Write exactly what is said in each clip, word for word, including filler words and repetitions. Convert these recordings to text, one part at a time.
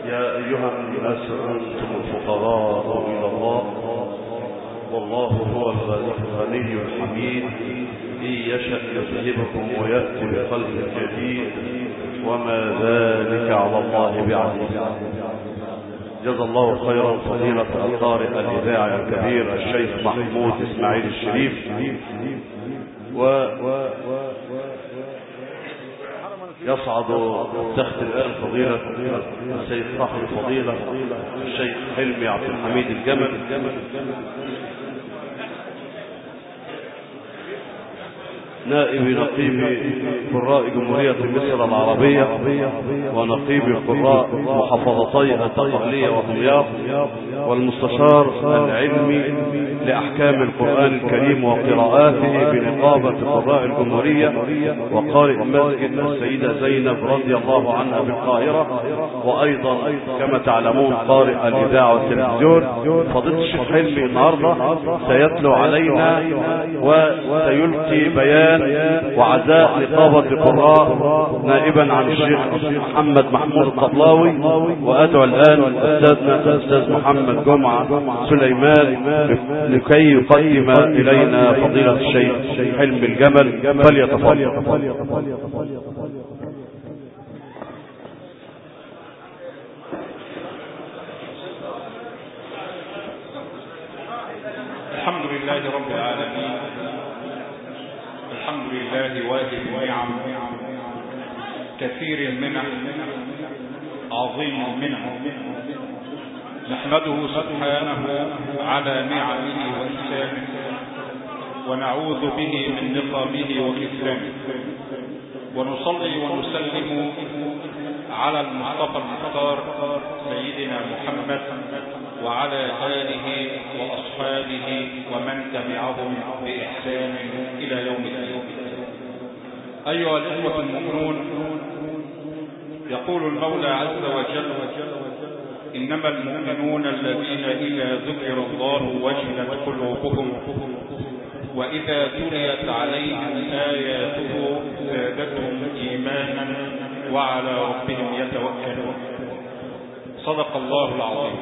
يا أيها الناس أنتم الفقراء إلى الله والله هو الغني الحميد، إن يشأ يذهبكم ويأتي بخلق جديد وما ذلك على الله بعزيز. جزا الله خيرا فضيلة القارئ الإذاعي الكبير الشيخ محمود إسماعيل الشريف، و يصعد تحت الآن فضيلة السيد صاحب الفضيلة الشيخ حلمي عبد الحميد الجمل، نائب نقيب قراء جمهورية مصر العربية ونقيب قراء محافظتي الدقهلية ودمياط، والمستشار العلمي لأحكام القرآن الكريم وقراءاته بنقابة قراء الجمهورية، وقارئ مسجد السيدة زينب رضي الله عنها بالقاهرة، وأيضا كما تعلمون قارئ الإذاعة والتلفزيون. فضيلة الشيخ حلمي النهارده سيتلو علينا وسيلقي بيان وعزاء نقابة قراء نائبا عن الشيخ محمد محمود الطبلاوي. وأدعو الآن أستاذنا الأستاذ محمد جمعة سليمان لكي يقدم إلينا فضيلة الشيخ حلمي الجمل، فليتفضل. الحمد لله رب العالمين، الحمد لله واهب النعم، كثير المنح، عظيم المنح، نحمده سبحانه على نعمه وإحسانه، ونعوذ به من نقمه وكفرانه، ونصلي ونسلم على المصطفى المختار سيدنا محمد وعلى آله وأصحابه ومن تبعهم بإحسان إلى يوم الدين. أيها الإخوة المؤمنون، يقول المولى عز وجل: إنما المؤمنون الذين إذا ذكر الله وجلت قلوبهم وإذا تليت عليهم آياته زادتهم إيمانا وعلى ربهم يتوكلون. صدق الله العظيم.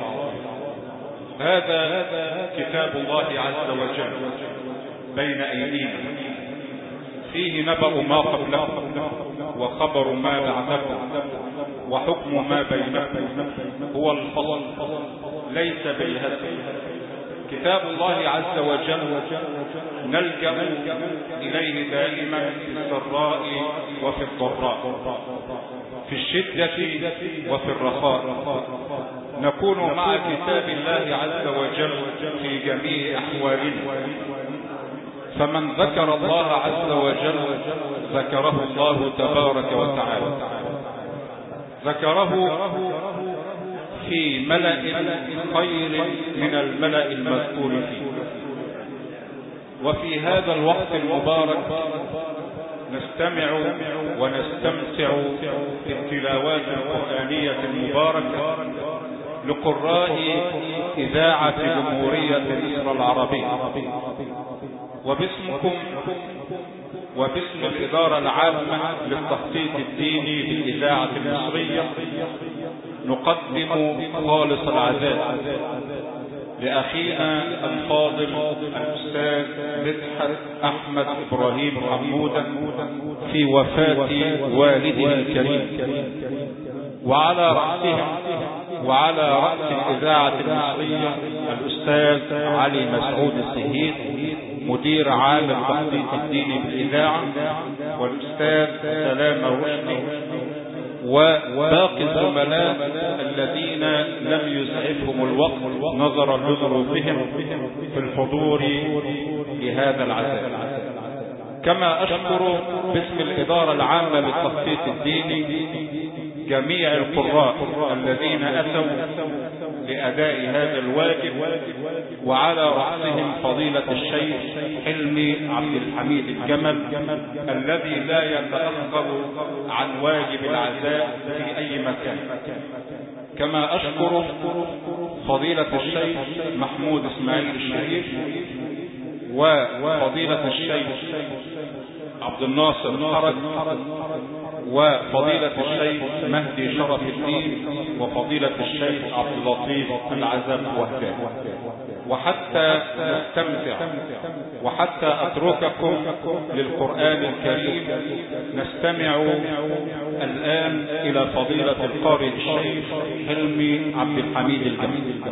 هذا كتاب الله عز وجل بين أيدينا، فيه نبأ ما قبلكم وخبر ما بعدكم وحكم ما بينكم، هو الفصل ليس بالهزل. كتاب الله عز وجل نلجأ إليه دائما في السراء وفي الضراء، في الشدة وفي الرخاء، نكون مع كتاب الله عز وجل في جميع أحوالنا. فمن ذكر الله عز وجل ذكره الله تبارك وتعالى، ذكره في ملأ خير من الملأ المذكور فيه. وفي هذا الوقت المبارك نستمع ونستمتع بالتلاوات القرآنية المباركة لقراء إذاعة جمهورية مصر العربية، وباسمكم وباسم الإدارة العامة للتخطيط الديني بالإذاعة المصرية نقدم خالص العزاء لأخينا الفاضل الأستاذ مدحت أحمد إبراهيم حمودة في وفاة والده الكريم، وعلى رأسهم وعلى رأس الإذاعة المصرية الأستاذ علي مسعود السهيد مدير عام التخطيط الديني بالإذاعة، والأستاذ سلام الرشدي، وباقي الزملاء الذين لم يسعفهم الوقت نظرا لظروفهم في الحضور لهذا العزاء. كما أشكر باسم الإدارة العامة للتخطيط الديني جميع القراء الذين أتوا لأداء هذا الواجب، وعلى رأسهم فضيلة الشيخ حلمي عبد الحميد الجمل الذي لا يتأخر عن واجب العزاء في أي مكان. كما أشكر فضيلة الشيخ محمود إسماعيل الشريف وفضيلة الشيخ عبد الناصر الحرج، وفضيلة الشيخ مهدي شرف الدين، وفضيلة الشيخ عبد اللطيف العزب وهدان. وحتى نستمتع وحتى أترككم للقرآن الكريم، نستمع الآن إلى فضيلة القارئ الشيخ حلمي عبد الحميد الجميل.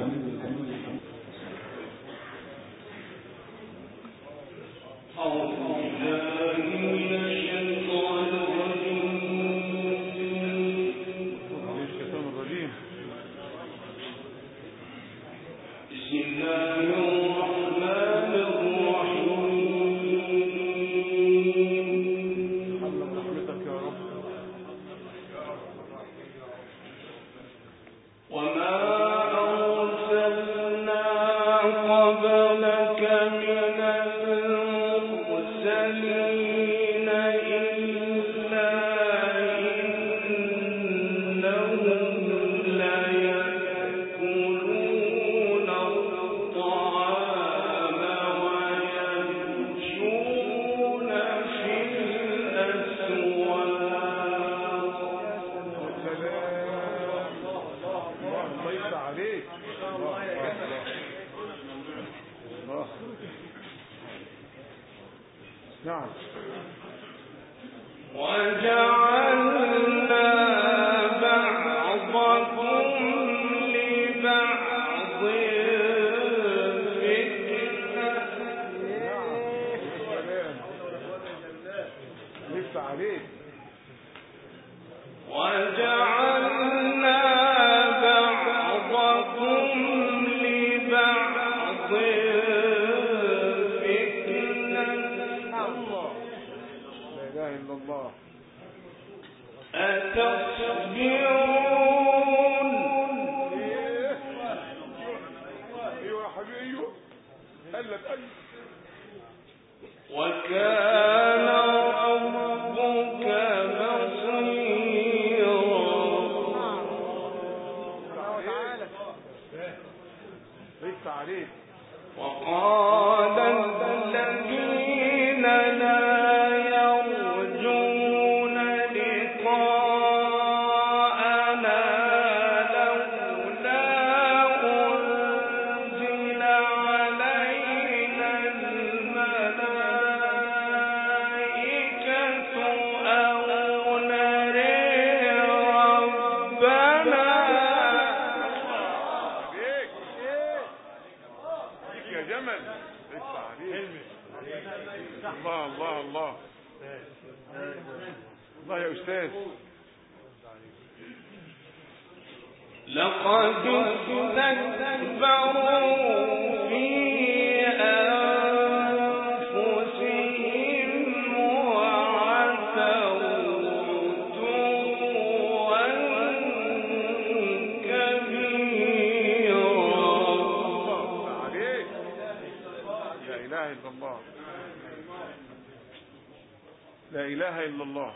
لا إله إلا الله.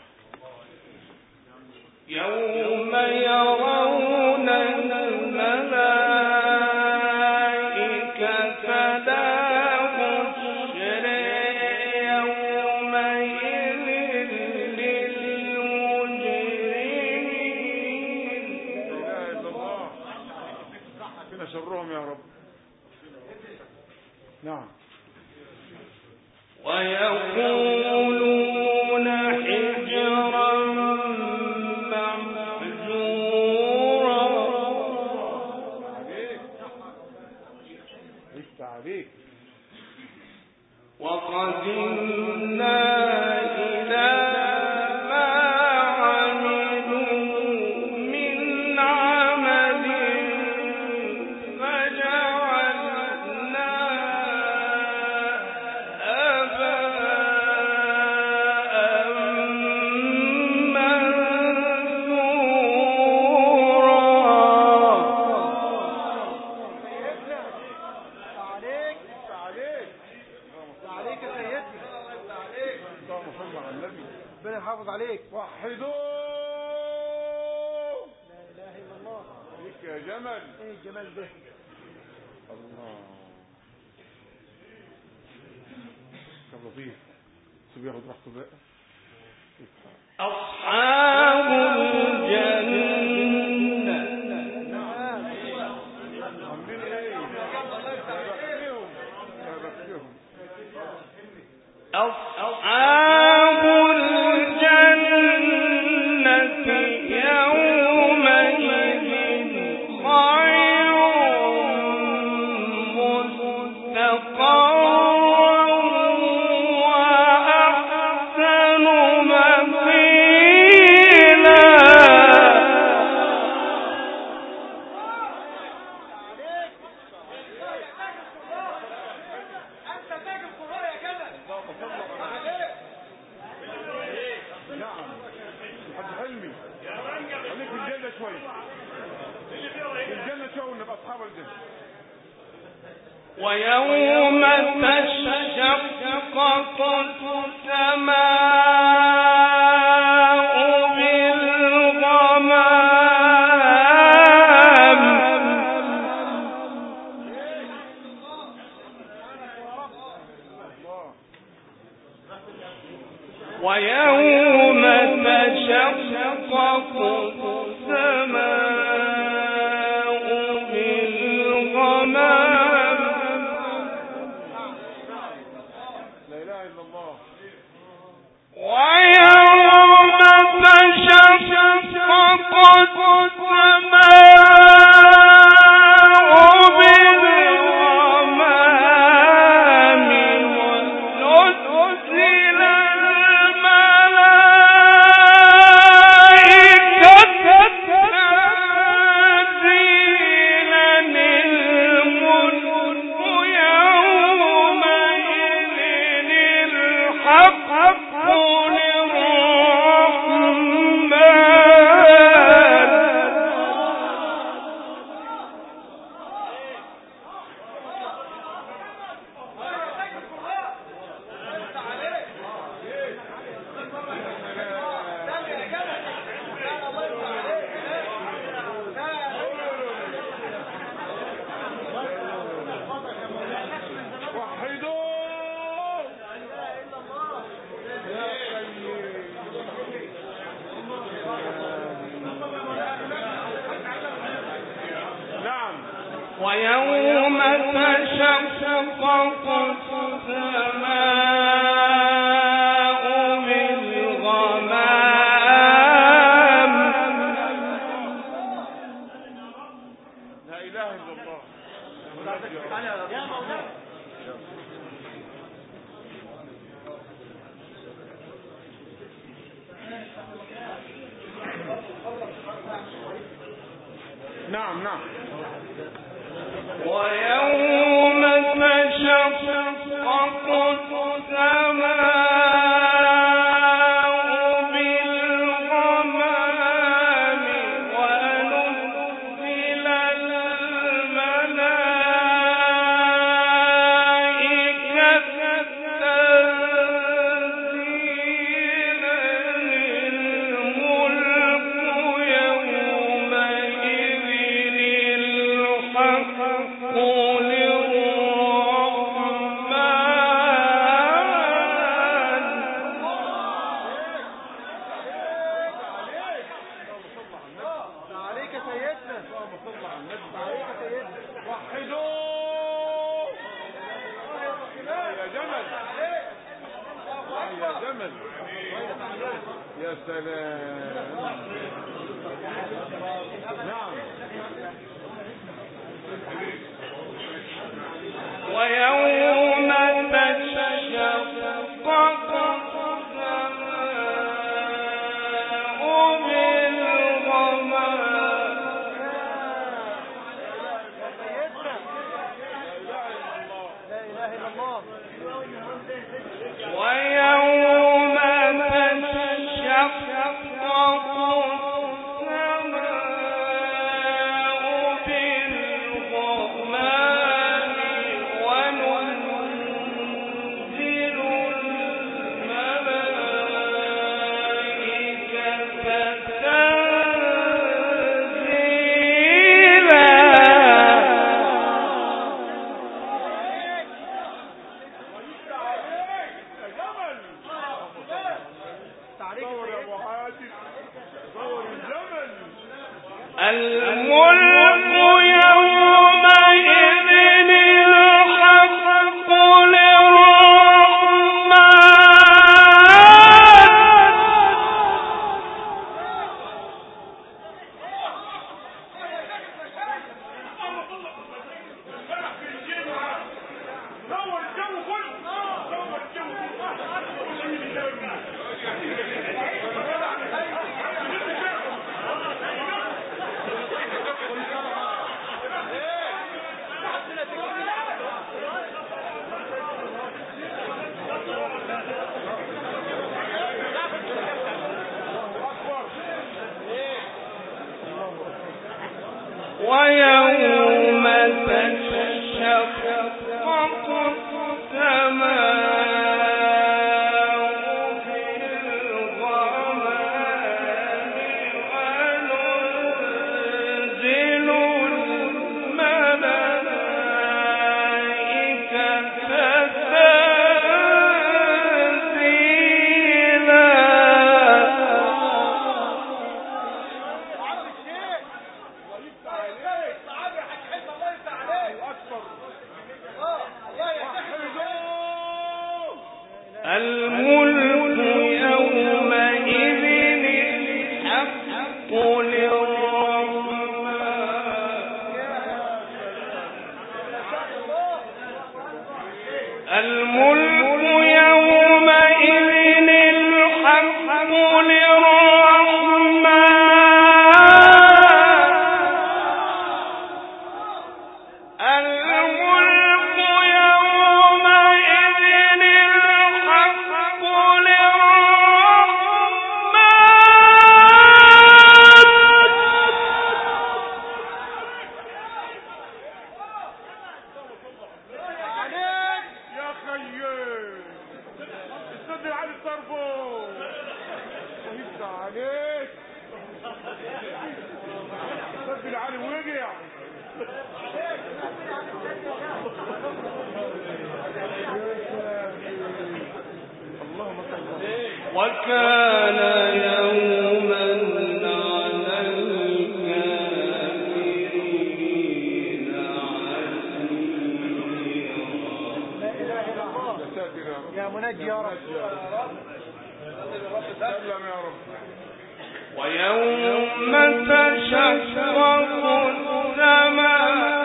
يوم يرون الملائكة لا بشر يومئذ للمجرمين. لا إله إلا الله. ربنا شرهم يا رب. نعم. ويقولون حجرا محجورا. لسه عليك. وقدمنا إلى ما عملوا من عمل فجعلناه هباء ربنا يحافظ عليك. وحدوا لا اله الا الله. عليك يا جمل. ايه الجمال ده؟ الله. كان لطيف. بياخد راحته بقى. أصحاب الجنة أصحاب الجنة يومئذ خير مستقرا وأحسن مقيلا. ويوم تشقق السماء بالغمام ويوم تشقق السماء بالغمام. ويوم تشقق السماء بالغمام ونزل الملائكة تنزيلا الملك يومئذ الحق ويوم تشقق السماء بالغمام. لا إله إلا الله. يا مولانا نعم نعم. ويوم تشقق السماء بالغمام ونزل الملائكة تنزيلا الملك يومئذ الحق يا سلام. نعم. ويوم تشقق السماء بالغمام. لا إله إلا الله. ويوم تشقق السماء بالغمام ونزل ويوم تشقق السماء بالغمام وننزل الملائكة تنزيلا. الملك يومئذ الحق للرحمن. الملك يومئذ الحق للرحمن. وكان يوما على الكافرين عسيرا. يا منجي يا رب سلم يا رب. ويوم تشقق السماء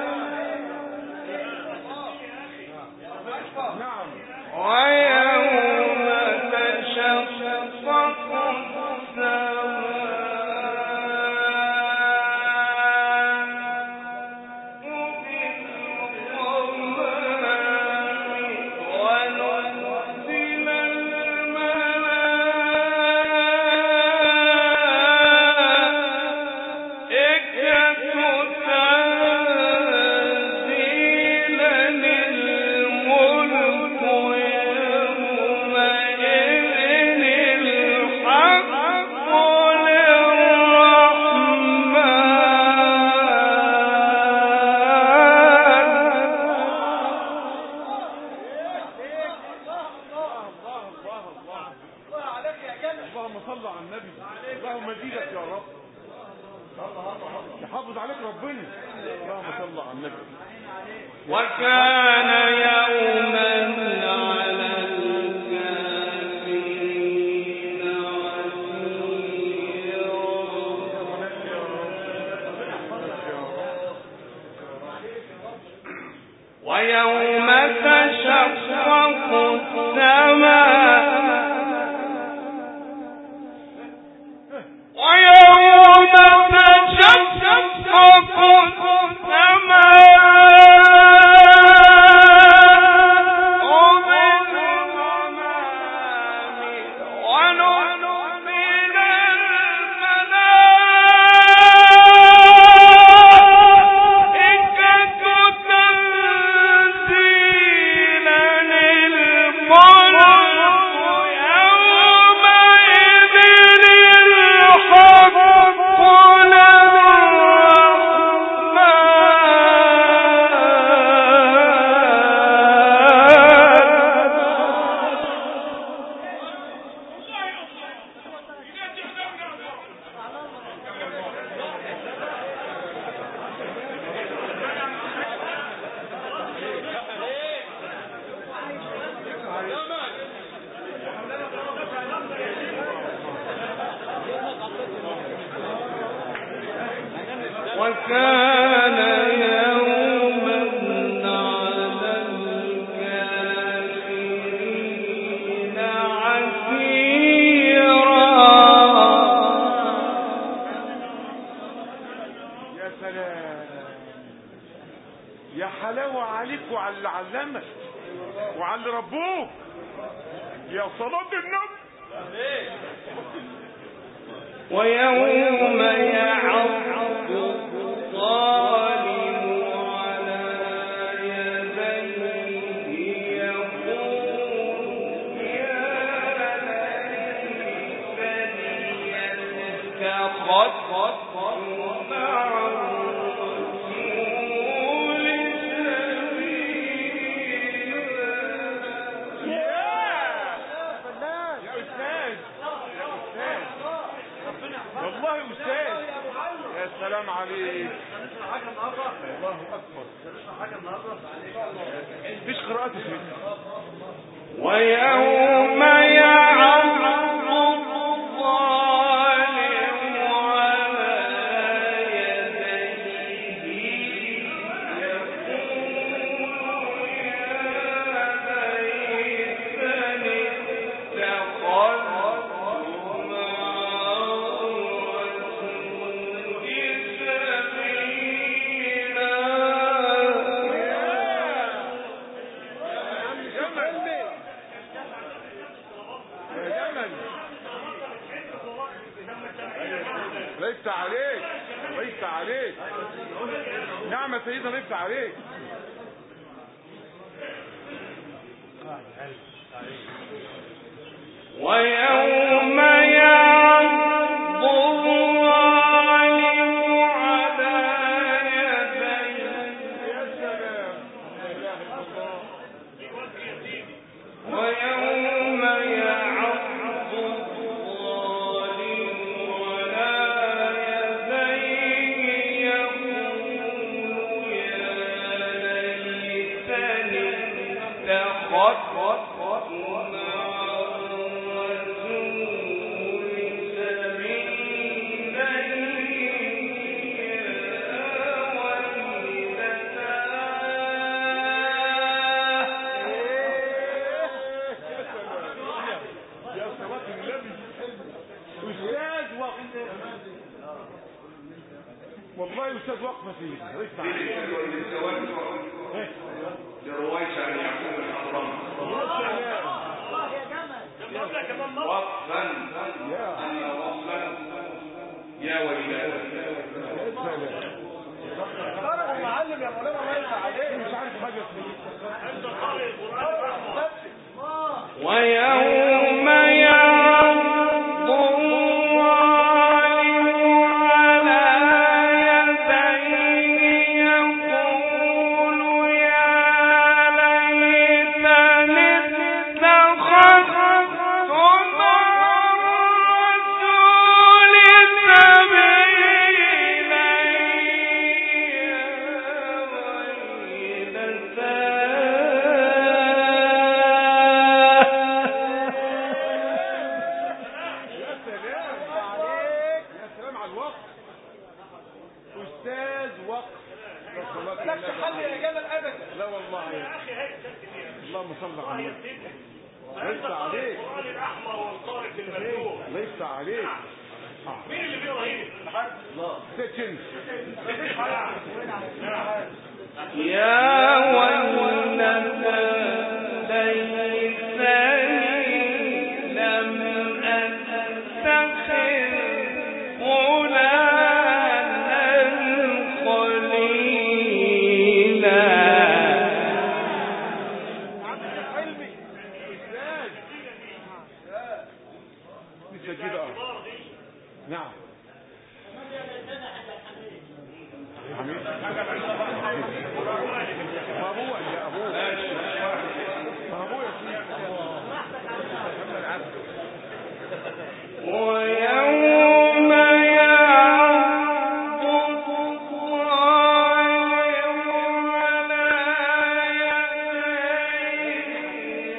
ويوم تشقق اللهم صل على النبي. اللهم زيدك يا رب. يحافظ عليك ربنا. اللهم صل على النبي. وكان يوما على الكافرين عسيرا. ويوم تشقق السماء ويوم تشقق السماء بالغمام ونزل الملائكة تنزيلا. الملك وكان يوما على الكافرين عسيرا. يا سلام، يا حلاوة عليك وعلى اللي علمك وعلى اللي ربوك. يا صلاة النبي. ويوم يعض الظالم على يديه يقول يا ليتني اتخذت مع الرسول سبيلا. يا أستاذ، يا أستاذ، والله أستاذ، يا سلام عليك. الله أكبر. مفيش قراءات يا سيدي. ويوم يعض الظالم على يديه يقول يا ليتني اتخذت مع الرسول سبيلا. ليس عليك، ليس عليك. نعم يا سيدنا، ليس عليك. ويوم يعض الظالم على يديه يا سلام، لا إله إلا الله. ويوم يعض الظالم على يديه يقول يا ليتني اتخذت مع الرسول سبيلا. يا صلاة النبي. أستاذ وقف، والله أستاذ وقفة فيه. ليس عليك. لرويش عن يعقوب الحضرمي وقفا أن وقفا يا ويلاه. معلم يا مولانا، الله يفتح عليك. مش عارف حاجة انت قارئ القرآن. ويوم يعض الظالم على يديه يقول يا ليتني اتخذت مع الرسول سبيلا. أستاذ وقف. لك حل يا جمال أبدا. لا والله يا أخي، اللهم صل على النبي. ليس عليك. القرآن الأحمر والطارق المفتوح. ليس عليك. مين اللي بيقرأ هنا؟ الله. سيتشن. يا ويلنا ليتني لم أتخذ فلانا خليلا. لسه جديد. اه نعم حميد. ما ابوه يا ابوه، ما ابوه يا سيدي. ويوم يعض الظالم على يديه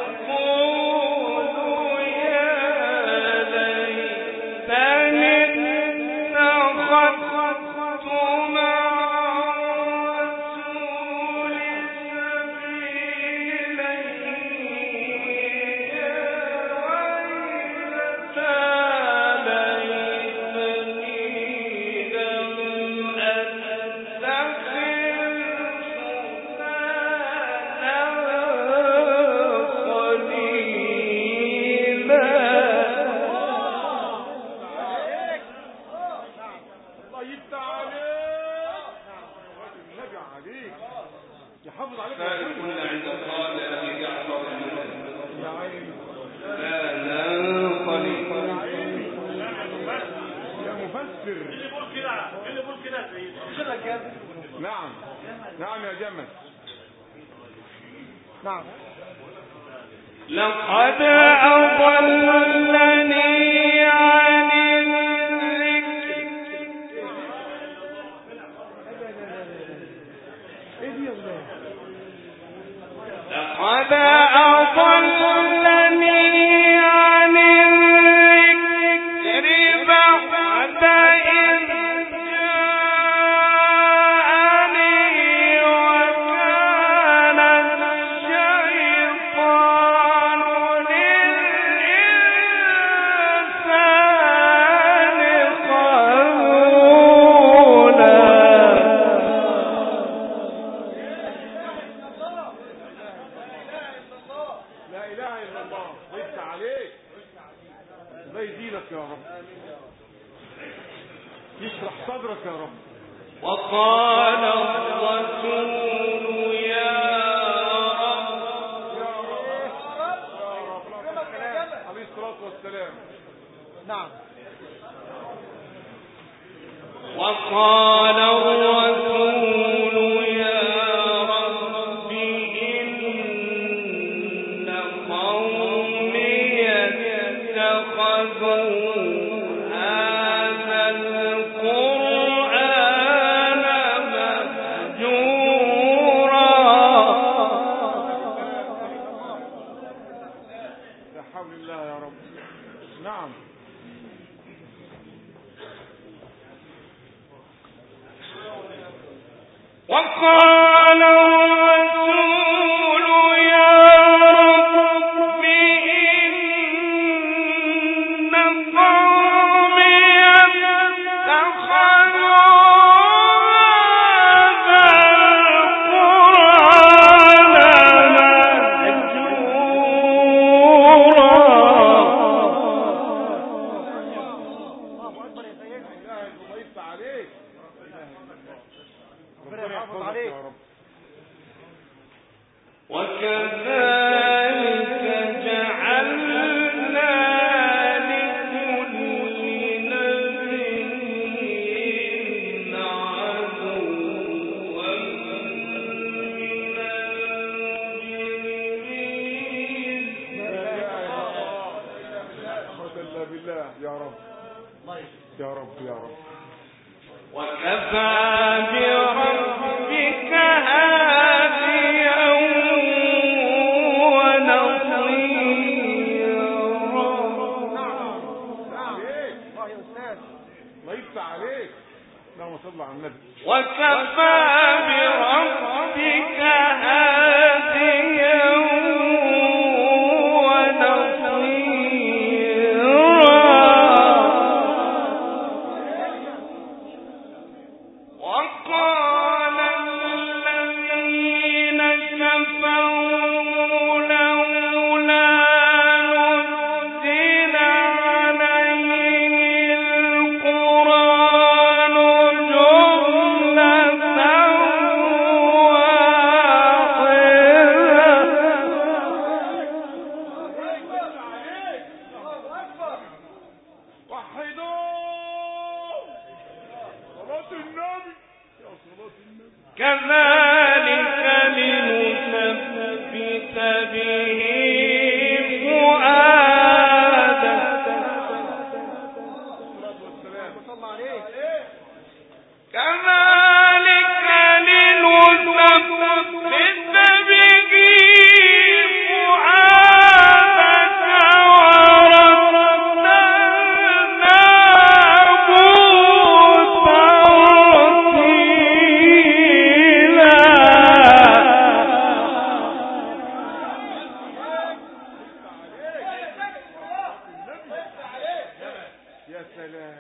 يقول يا ليتني اتخذت يفتح عليك النبي عليك يحافظ عليك كنا عند قال أبي جعفر يا عيني لا ننقلب يا مفسر اللي بيقول كده اللي بيقول كده يا سيدي. نعم نعم يا جمل نعم لقد أضلني عن الذكر لقد أضلني عن الذكر بعد إذ جاءني وكان الشيطان للإنسان خذولا. لا اله الا الله ليس عليك الله يزيدك يا رب يشرح صدرك يا رب. وقال الرسول يا رب يا رب يا رب عليه الصلاة والسلام. نعم وقال الرسول يا رب إن قومي اتخذوا هذا القرآن مهجورا. لا حول الله يا رب. نعم وقال الرسول يا رب إن قومي اتخذوا هذا القرآن مهجورا. الله يفتح عليك ربنا يحفظك يا رب. وكذلك جعلنا لكل نبي عدوا من المجرمين. لا اله الا بالله يا رب يا رب يا رب. وكفى بربك هاديا ونصيرا. الله يفتح عليك. اللهم صل على النبي. وكفى بربك هاديا ونصيرا. وقال الذين كفروا لولا نزل عليه القرآن جملة كذلك لنثبت به فؤادك كذلك لنثبت به فؤادك ورتلناه ترتيلا. يا سلام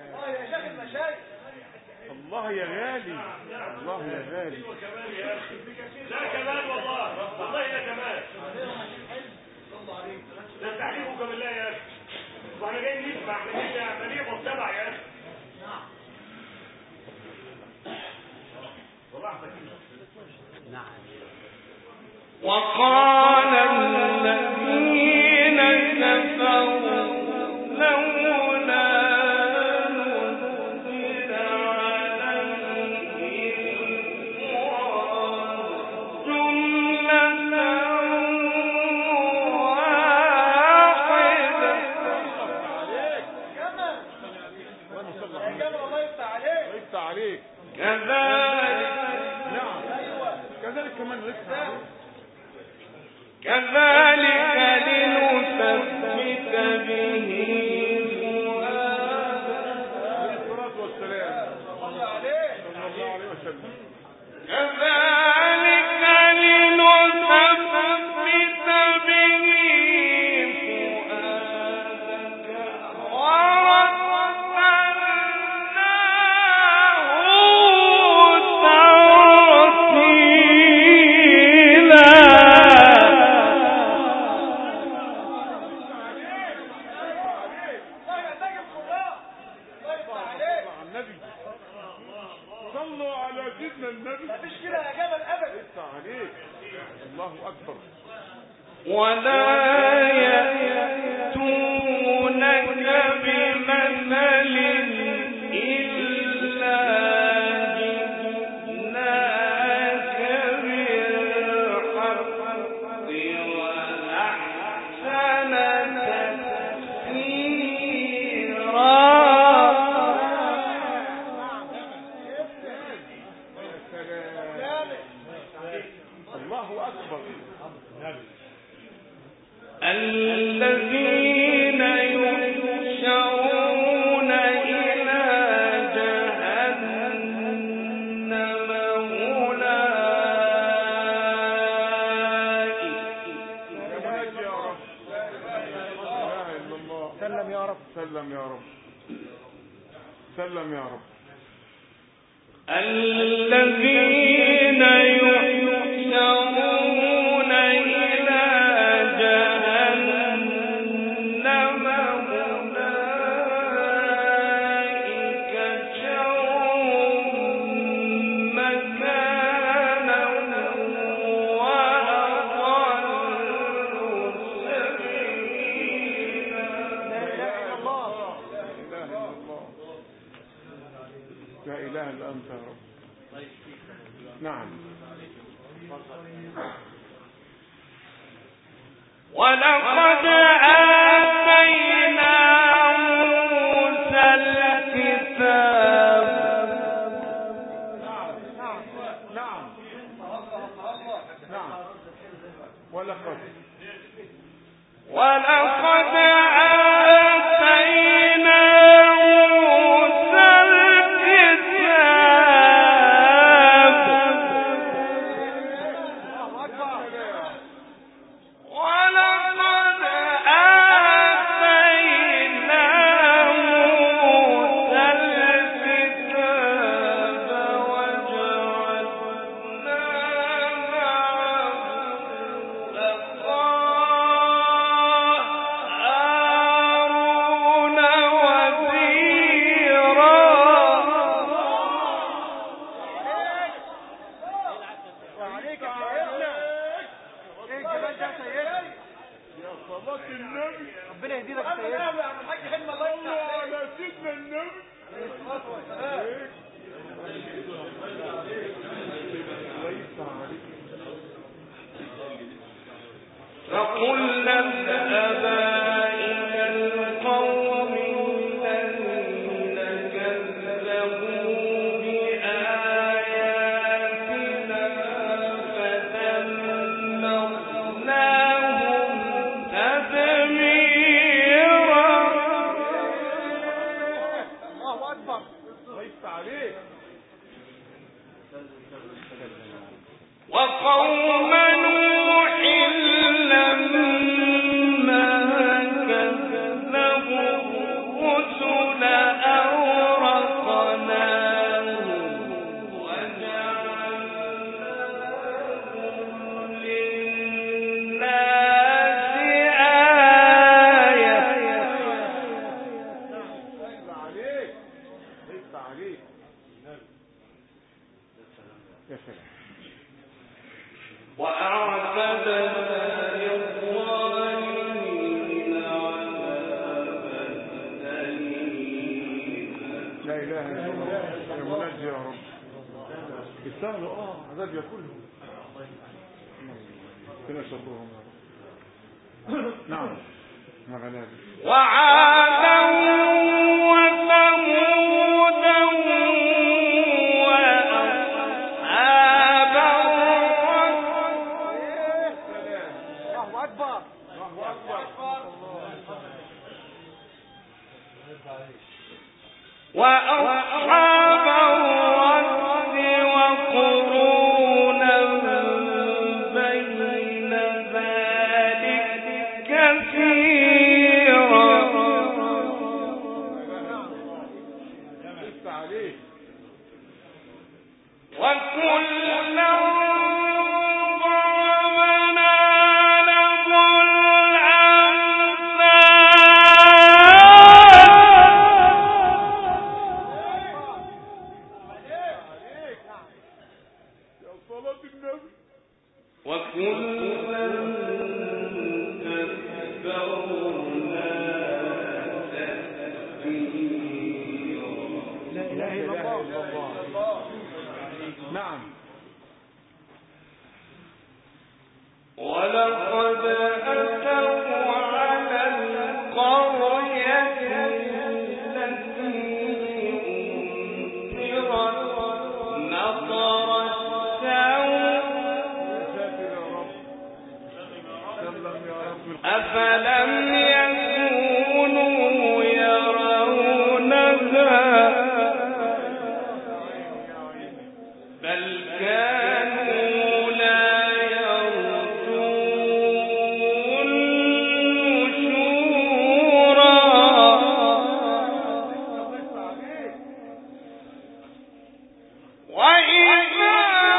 الله يا غالي الله يا غالي. لا كمان والله والله لا كمان ده تعليمكم بالله يا اخي. واحنا جايين نسمع احنا جايين مليء متبع يا اخي. وقال الذين كفروا لولا نزل عليه القرآن جملة واحدة. كذلك نعم كذلك كمان لسه كذلك لنثبت به الصلاة والسلام صلى الله عليه وسلم. كذلك لنثبت به فؤادك ورتلناه ترتيلا. صلوا على سيدنا النبي. مفيش كده يا جبل ابدا. لسه عليك. الله اكبر. ولا يأتونك بمثل إلا جئناك بالحق وأحسن تفسيرا. الله اكبر. الذين يحشرون إلى جهنم أولئك. يا رب لا اله الا الله. سلم يا رب سلم يا رب سلم يا رب. الذين يحشرون إلى جهنم أولئك شر مكانا وأضل سبيلا. لا اله الا الله. لا اله الا انت يا رب. نعم. ولقد آتينا موسى الكتاب. نعم نعم نعم. ولقد ولقد آتينا موسى الكتاب. ولقد آتينا موسى الكتاب وجعلنا معه أخاه هارون وزيرا. وعليك يا سيدنا. ايه الجمال ده يا سيدنا. يا صلاة النبي. ربنا يهديك يا سيدنا. يا الحاج حلم الله يفتح على سيدنا النبي. ليس عليك. فقلنا اذهبا إلى القوم الذين كذبوا بآياتنا فدمرناهم تدميرا. الله اكبر. ليس عليك. وقوم نوح لما كذبوا الرسل أغرقناهم وجعلناهم للناس آية. ليس عليك. ليس عليك. يا سلام. يستاهلوا اه عذاب ياكلهم كنا شكرهم نعم مغلاب وعادا وثمودا واصحاب الله اكبر الله اكبر واصحاب الرس وقرونا بين ذلك كثيرا وكلا ضربنا له الأمثال وكلا تكبرنا تكبيرا لا إله إلا الله نعم ولقد أتوا على القرية التي أمطرت مطر أفلم يكونوا يرونها بل كانوا لا يرجون نشورا وإذا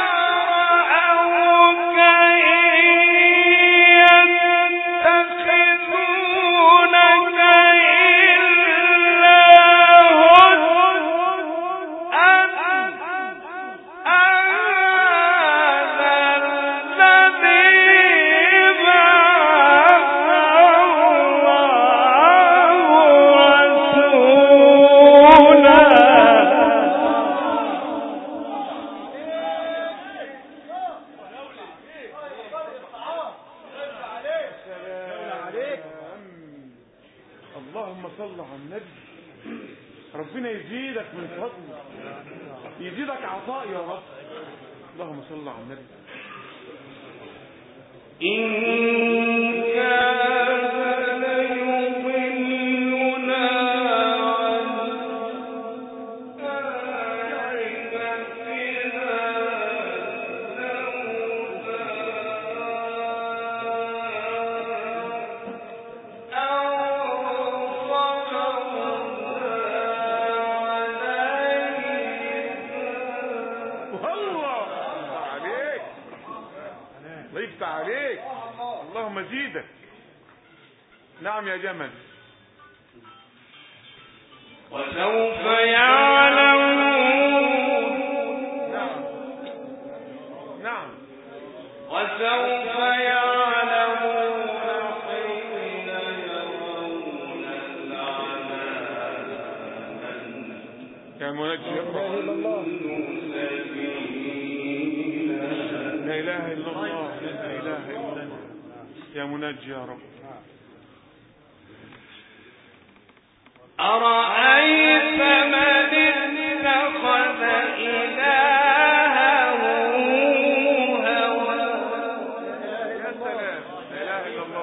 اللهم صل على النبي ربنا يزيدك من فضله يزيدك عطاء يا رب اللهم صل على النبي إن كان ليضلنا عن آلهتنا ضيفت عليك اللهم زيدك نعم يا جمل وسوف يعلمون نعم نعم وسوف يعلمون حين يرون العذاب يا منجي لا إله إلا الله لا إله إلا الله يا منجي يا رب أرأيت من اتخذ إلهه هواه يا سلام لا إله إلا الله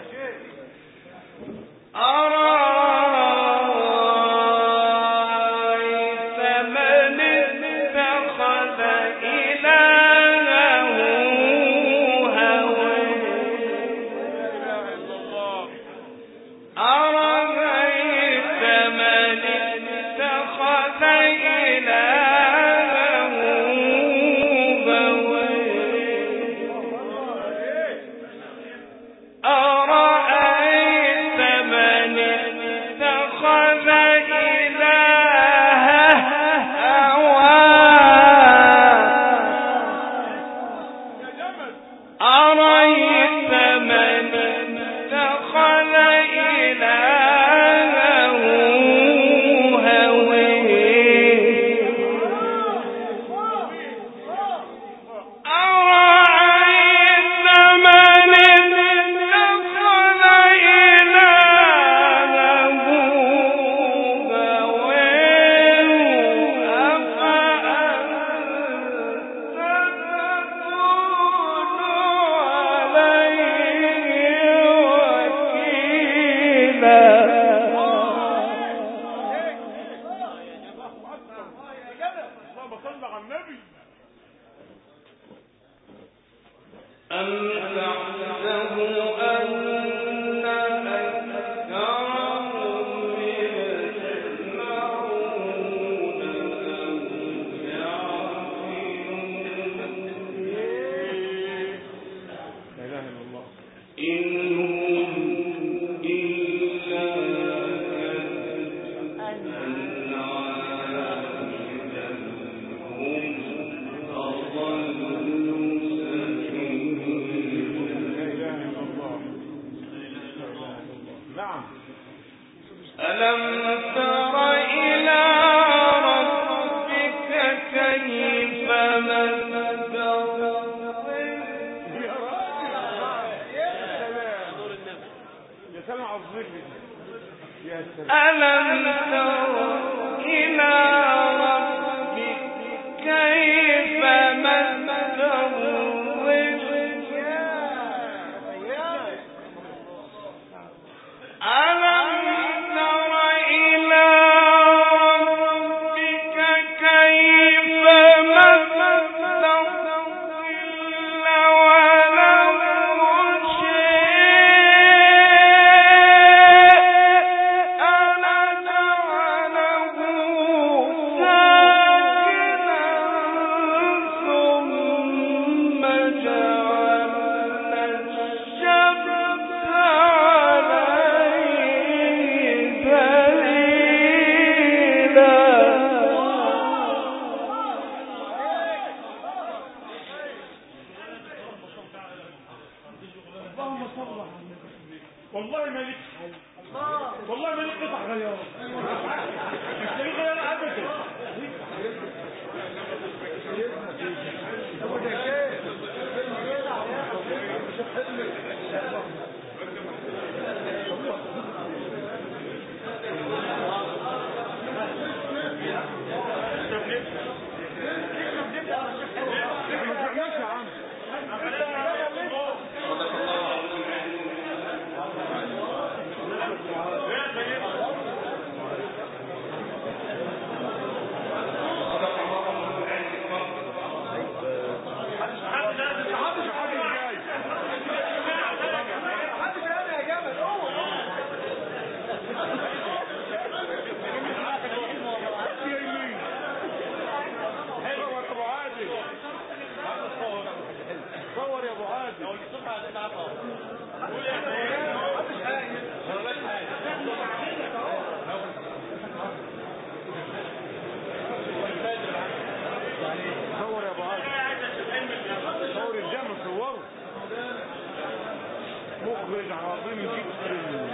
أرأيت من اتخذ إلهه هواه أرأيت من صل على النبي. أم تحسب أن أكثرهم يسمعون أم يعقلون لا إله إلا الله. إن هم إلا ألم تر إلى ربك كيف مد الظل يا راجل يا سلام يا سلام على الظل يا سلام. ألم تر إلى ربك كيف مد الظل ألم والله ما لك والله ما لك قطع غيار مش لك غيار ابدا. هو ده كده مخرج عظيم جدا.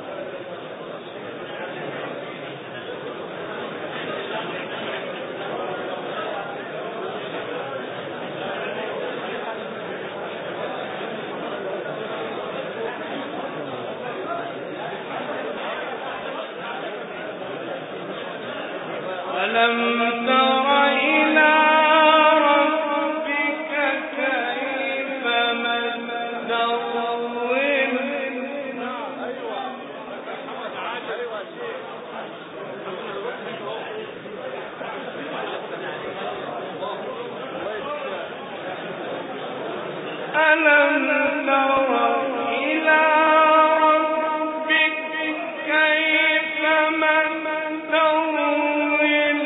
ألم تر إلى ربك كيف مد الظل ألم تر إلى ربك كيف مد الظل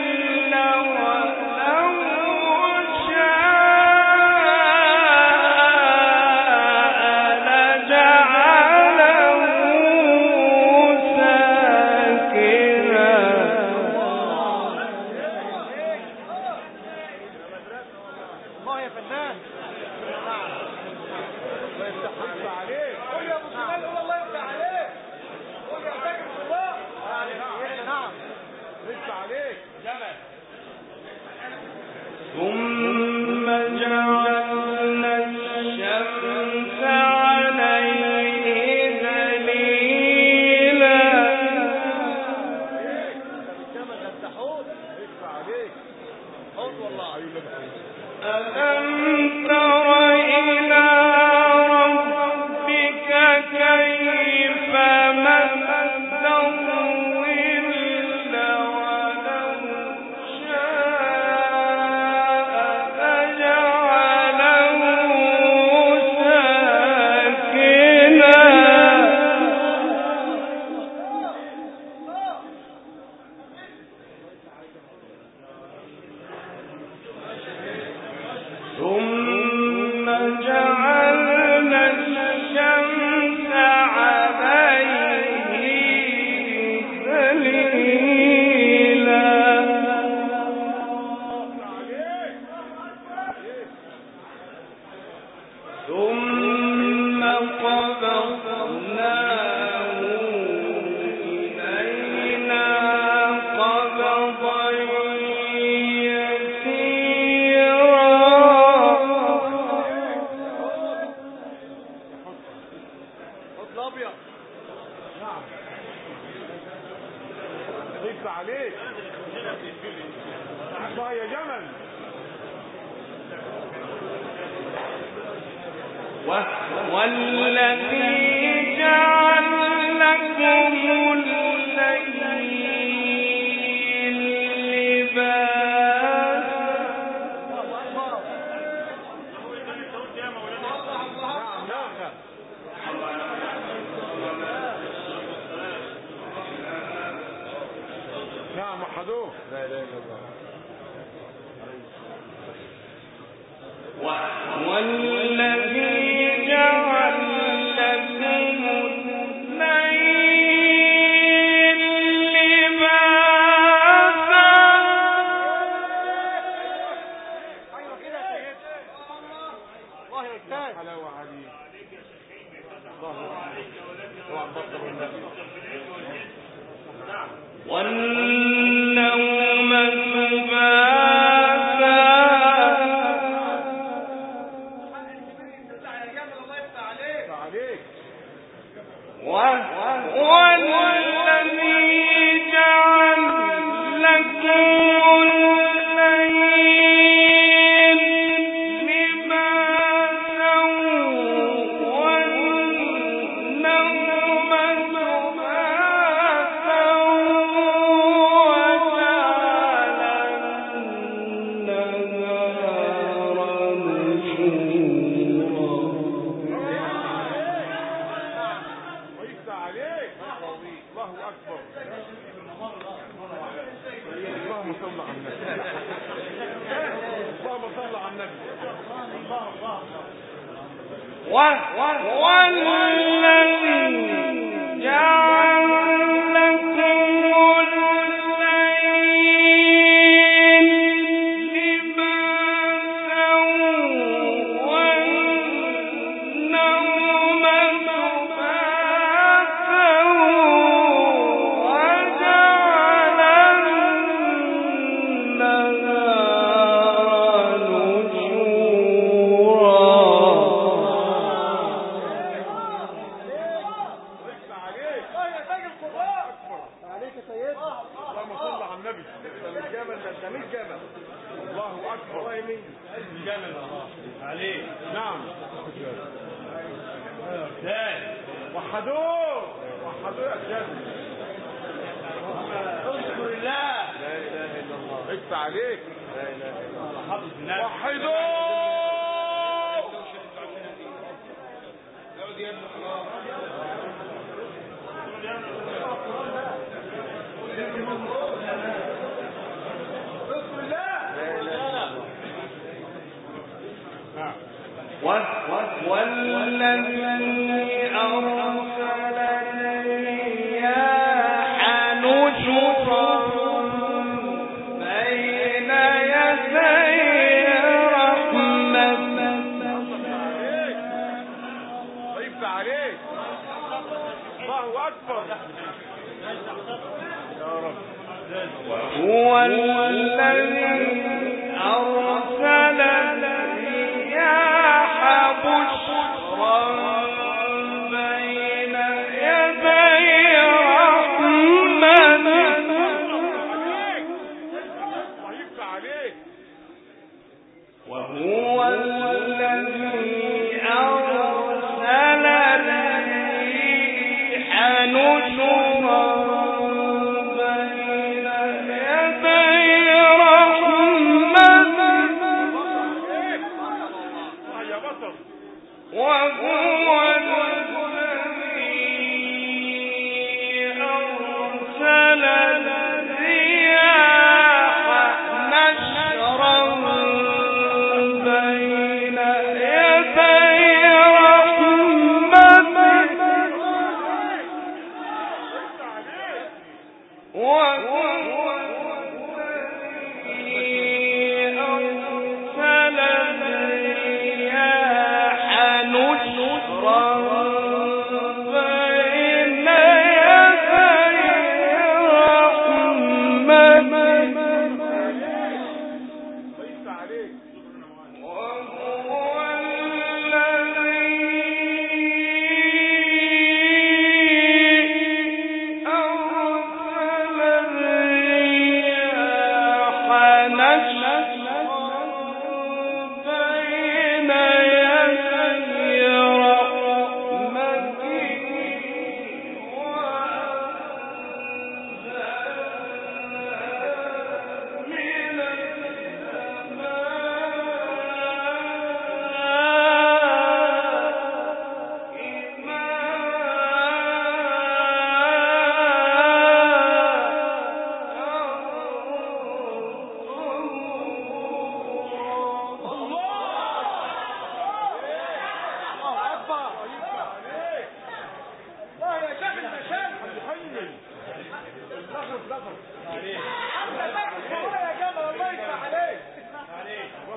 ثم جعلنا الشمس عليه دليلا ألم تر إلى ربك كيف مد الظل ولو شاء جعلنا الشمس عليه دليلا ثم قبضناه إلينا قبضا يسيرا. خد الابيض. نعم ضيف عليك الله يا جمل. والذي جعل لكم الليل لباسا. نعم وحدوه. لا اله الا الله. والذي جعل لكم الليل لباسا. ايوه كده يا سيدي. الله يجزاك. حلاوه عليك. الله عليك. اوعى تبطل النبي. والنوم سباسا. والذي جعل لكم الليل لباسا والنوم سباسا وجعل النهار نشورا. الله اكبر. اللهم صل على النبي. اللهم صل على النبي. والذي جعل لكم الليل لباسا والنوم سباسا وجعل النهار نشورا. اللهم صل على النبي. ده مش جمل، ده مش جمل. الله اكبر. الله يمين جمل عليك. نعم وحدوه وحدوه يا جمل. اذكر الله. لا اله الا الله. اكفى عليك. لا اله الا الله. وحدوه. والذي أرسل الرياح نشرا بين يدي رحمته. ضيف عليك. الله اكبر. يا رب. وهو الذي أرسل الرياح بشرا بين يدي رحمته. وهو الذي أرسل الريح نشرا بين يدي رحمته. وهو الذي أرسل الرياح نشرا بين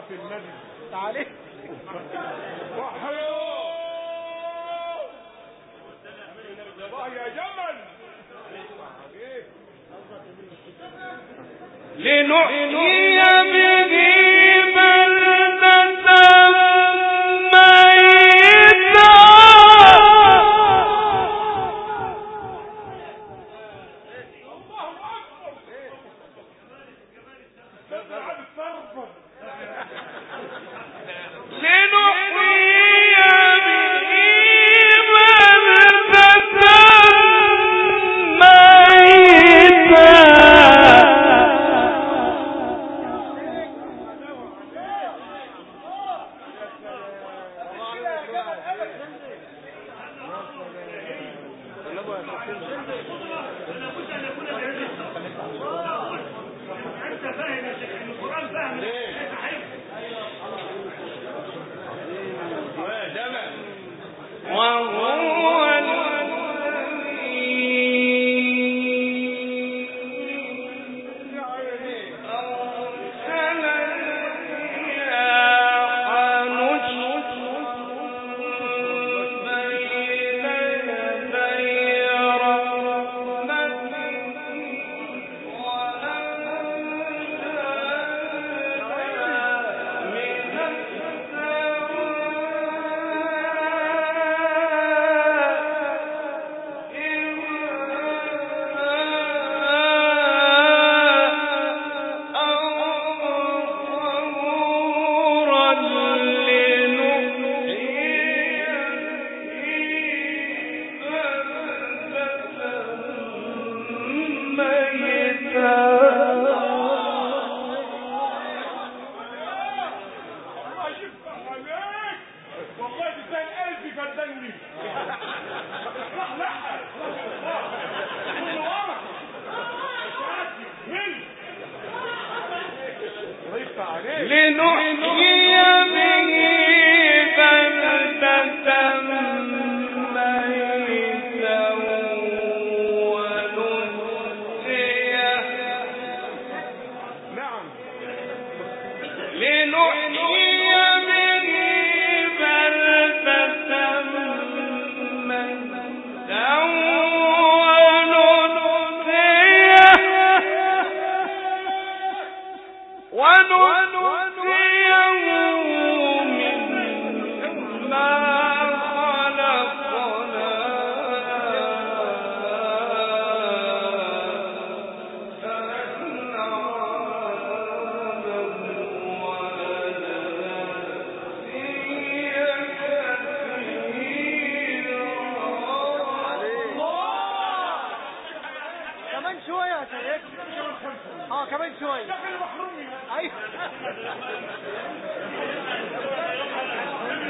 النبي تعالي وحيو يا جمل لنحيي به بلدة ميتا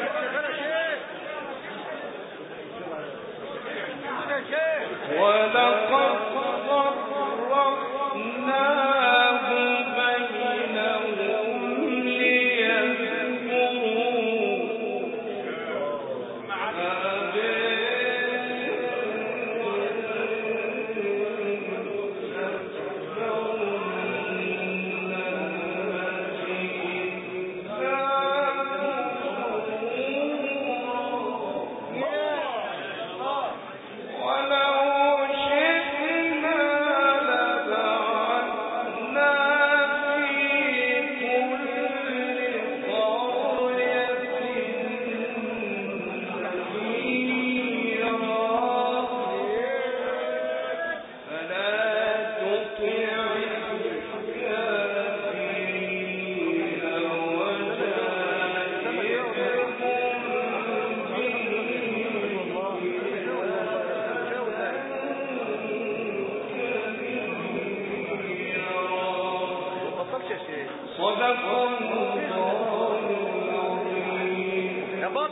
ولقد